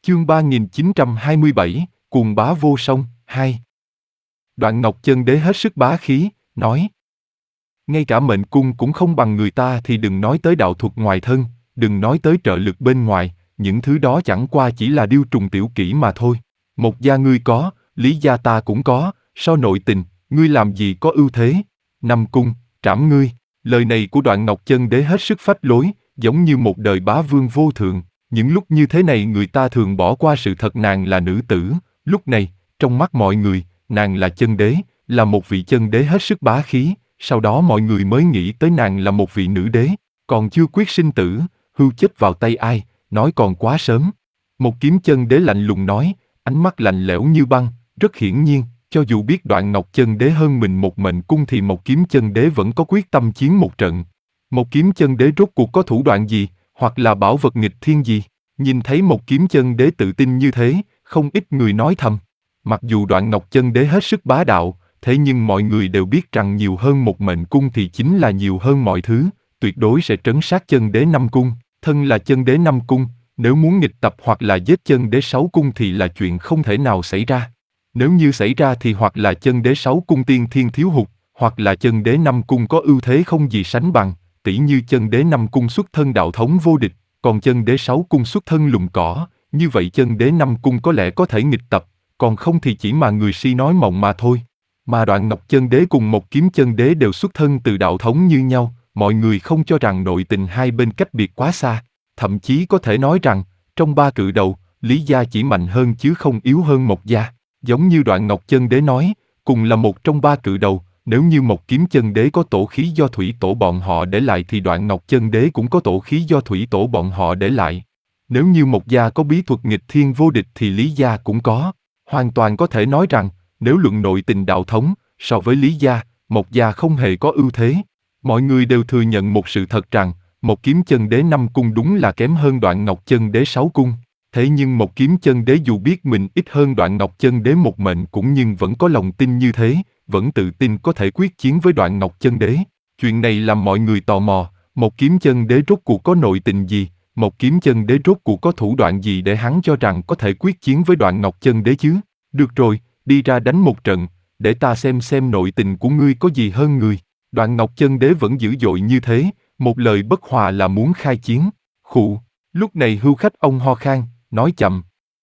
Chương 3927, cuồng bá vô song, 2. Đoạn Ngọc Chân Đế hết sức bá khí, nói: ngay cả mệnh cung cũng không bằng người ta thì đừng nói tới đạo thuật ngoài thân, đừng nói tới trợ lực bên ngoài, những thứ đó chẳng qua chỉ là điêu trùng tiểu kỹ mà thôi. Một gia ngươi có, Lý gia ta cũng có, so nội tình, ngươi làm gì có ưu thế? Năm cung, trảm ngươi. Lời này của Đoạn Ngọc Chân Đế hết sức phách lối, giống như một đời bá vương vô thượng. Những lúc như thế này người ta thường bỏ qua sự thật nàng là nữ tử, lúc này, trong mắt mọi người, nàng là chân đế, là một vị chân đế hết sức bá khí, sau đó mọi người mới nghĩ tới nàng là một vị nữ đế, còn chưa quyết sinh tử, hưu chết vào tay ai, nói còn quá sớm. Một kiếm chân đế lạnh lùng nói, ánh mắt lạnh lẽo như băng, rất hiển nhiên, cho dù biết Đoạn Ngọc Chân Đế hơn mình một mệnh cung thì một kiếm chân đế vẫn có quyết tâm chiến một trận. Một kiếm chân đế rốt cuộc có thủ đoạn gì, hoặc là bảo vật nghịch thiên gì? Nhìn thấy một kiếm chân đế tự tin như thế, không ít người nói thầm. Mặc dù Đoạn Ngọc Chân Đế hết sức bá đạo, thế nhưng mọi người đều biết rằng nhiều hơn một mệnh cung thì chính là nhiều hơn mọi thứ, tuyệt đối sẽ trấn sát chân đế năm cung. Thân là chân đế năm cung, nếu muốn nghịch tập hoặc là giết chân đế sáu cung thì là chuyện không thể nào xảy ra. Nếu như xảy ra thì hoặc là chân đế sáu cung tiên thiên thiếu hụt, hoặc là chân đế năm cung có ưu thế không gì sánh bằng, tỉ như chân đế năm cung xuất thân đạo thống vô địch, còn chân đế sáu cung xuất thân lùm cỏ, như vậy chân đế năm cung có lẽ có thể nghịch tập, còn không thì chỉ mà người si nói mộng mà thôi. Mà Đoạn Ngọc Chân Đế cùng một kiếm chân đế đều xuất thân từ đạo thống như nhau, mọi người không cho rằng nội tình hai bên cách biệt quá xa, thậm chí có thể nói rằng, trong ba cự đầu, Lý gia chỉ mạnh hơn chứ không yếu hơn một gia. Giống như Đoạn Ngọc Chân Đế nói, cùng là một trong ba cự đầu, nếu như một kiếm chân đế có tổ khí do thủy tổ bọn họ để lại thì Đoạn Ngọc Chân Đế cũng có tổ khí do thủy tổ bọn họ để lại. Nếu như một gia có bí thuật nghịch thiên vô địch thì Lý gia cũng có. Hoàn toàn có thể nói rằng, nếu luận nội tình đạo thống, so với Lý gia, một gia không hề có ưu thế. Mọi người đều thừa nhận một sự thật rằng, một kiếm chân đế năm cung đúng là kém hơn Đoạn Ngọc Chân Đế sáu cung. Thế nhưng một kiếm chân đế dù biết mình ít hơn Đoạn Ngọc Chân Đế một mệnh cũng nhưng vẫn có lòng tin như thế, vẫn tự tin có thể quyết chiến với Đoạn Ngọc Chân Đế. Chuyện này làm mọi người tò mò, một kiếm chân đế rốt cuộc có nội tình gì, một kiếm chân đế rốt cuộc có thủ đoạn gì để hắn cho rằng có thể quyết chiến với Đoạn Ngọc Chân Đế chứ? Được rồi, đi ra đánh một trận, để ta xem nội tình của ngươi có gì hơn người. Đoạn Ngọc Chân Đế vẫn dữ dội như thế, một lời bất hòa là muốn khai chiến. Khụ, lúc này Hưu Khách ông ho khan, nói chậm.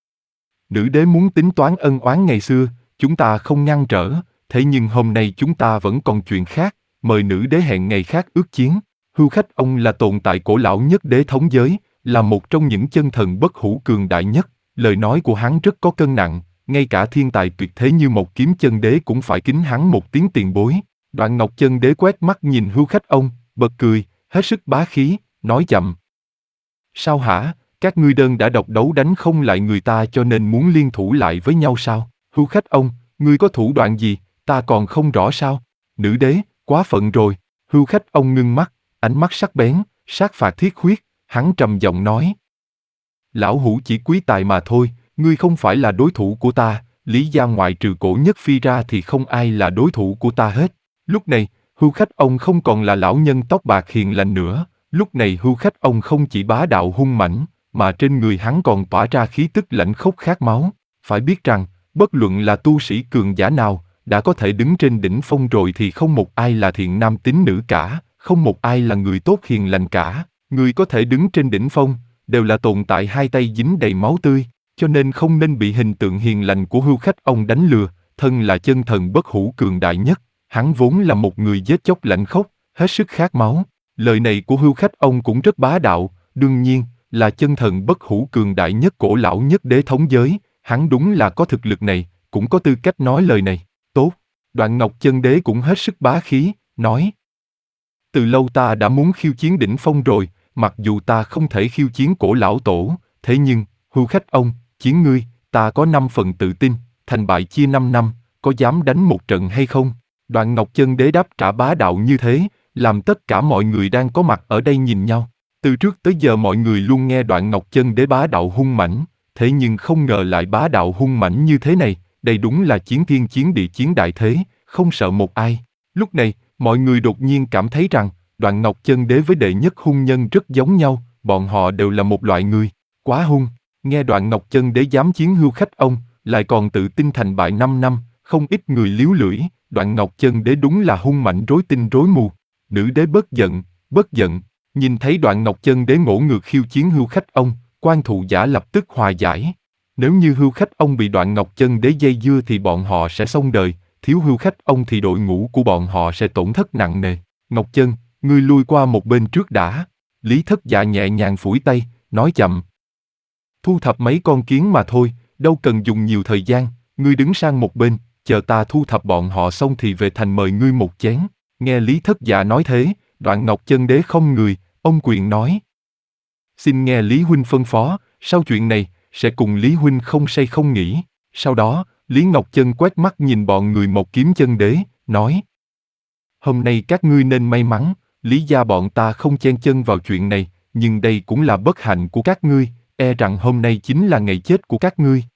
Nữ đế muốn tính toán ân oán ngày xưa, chúng ta không ngăn trở, thế nhưng hôm nay chúng ta vẫn còn chuyện khác, mời nữ đế hẹn ngày khác ước chiến. Hưu Khách ông là tồn tại cổ lão nhất đế thống giới, là một trong những chân thần bất hủ cường đại nhất, lời nói của hắn rất có cân nặng, ngay cả thiên tài tuyệt thế như một kiếm chân đế cũng phải kính hắn một tiếng tiền bối. Đoạn Ngọc Chân Đế quét mắt nhìn Hưu Khách ông, bật cười, hết sức bá khí, nói chậm. Sao hả, các ngươi đơn đã độc đấu đánh không lại người ta cho nên muốn liên thủ lại với nhau sao? Hưu Khách ông, ngươi có thủ đoạn gì, ta còn không rõ sao? Nữ đế, quá phận rồi. Hưu Khách ông ngưng mắt, ánh mắt sắc bén, sát phạt thiết huyết, hắn trầm giọng nói. Lão hủ chỉ quý tài mà thôi, ngươi không phải là đối thủ của ta, Lý gia ngoại trừ Cổ Nhất Phi ra thì không ai là đối thủ của ta hết. Lúc này, Hưu Khách ông không còn là lão nhân tóc bạc hiền lành nữa, lúc này Hưu Khách ông không chỉ bá đạo hung mãnh, mà trên người hắn còn tỏa ra khí tức lạnh khốc khát máu. Phải biết rằng, bất luận là tu sĩ cường giả nào, đã có thể đứng trên đỉnh phong rồi thì không một ai là thiện nam tín nữ cả, không một ai là người tốt hiền lành cả. Người có thể đứng trên đỉnh phong, đều là tồn tại hai tay dính đầy máu tươi, cho nên không nên bị hình tượng hiền lành của Hưu Khách ông đánh lừa. Thân là chân thần bất hủ cường đại nhất, hắn vốn là một người giết chóc lạnh khốc, hết sức khát máu. Lời này của Hưu Khách ông cũng rất bá đạo, đương nhiên, là chân thần bất hủ cường đại nhất cổ lão nhất đế thống giới, hắn đúng là có thực lực này, cũng có tư cách nói lời này. Tốt, Đoạn Ngọc Chân Đế cũng hết sức bá khí, nói. Từ lâu ta đã muốn khiêu chiến đỉnh phong rồi, mặc dù ta không thể khiêu chiến cổ lão tổ, thế nhưng, Hưu Khách ông, chiến ngươi, ta có 5 phần tự tin, thành bại chia 5 năm, có dám đánh một trận hay không? Đoạn Ngọc Chân Đế đáp trả bá đạo như thế, làm tất cả mọi người đang có mặt ở đây nhìn nhau. Từ trước tới giờ mọi người luôn nghe Đoạn Ngọc Chân Đế bá đạo hung mãnh, thế nhưng không ngờ lại bá đạo hung mãnh như thế này, đây đúng là chiến thiên chiến địa chiến đại thế, không sợ một ai. Lúc này, mọi người đột nhiên cảm thấy rằng, Đoạn Ngọc Chân Đế với đệ nhất hung nhân rất giống nhau, bọn họ đều là một loại người, quá hung. Nghe Đoạn Ngọc Chân Đế dám chiến hưu khách ông, lại còn tự tin thành bại 5 năm, không ít người líu lưỡi, Đoạn Ngọc Chân Đế đúng là hung mạnh rối tinh rối mù. Nữ đế bất giận, nhìn thấy Đoạn Ngọc Chân Đế ngỗ ngược khiêu chiến hưu khách ông, Quan Thụ Giả lập tức hòa giải. Nếu như hưu khách ông bị Đoạn Ngọc Chân Đế dây dưa thì bọn họ sẽ xong đời, thiếu hưu khách ông thì đội ngũ của bọn họ sẽ tổn thất nặng nề. Ngọc Chân, ngươi lui qua một bên trước đã. Lý Thất Dạ nhẹ nhàng phủi tay, nói chậm. Thu thập mấy con kiến mà thôi, đâu cần dùng nhiều thời gian, ngươi đứng sang một bên, chờ ta thu thập bọn họ xong thì về thành mời ngươi một chén. Nghe Lý Thất Dạ nói thế, Đoạn Ngọc Chân Đế không người, ông quyền nói. Xin nghe Lý Huynh phân phó, sau chuyện này, sẽ cùng Lý Huynh không say không nghỉ. Sau đó, Lý Ngọc Chân quét mắt nhìn bọn người Một Kiếm Chân Đế, nói. Hôm nay các ngươi nên may mắn, Lý gia bọn ta không chen chân vào chuyện này, nhưng đây cũng là bất hạnh của các ngươi, e rằng hôm nay chính là ngày chết của các ngươi.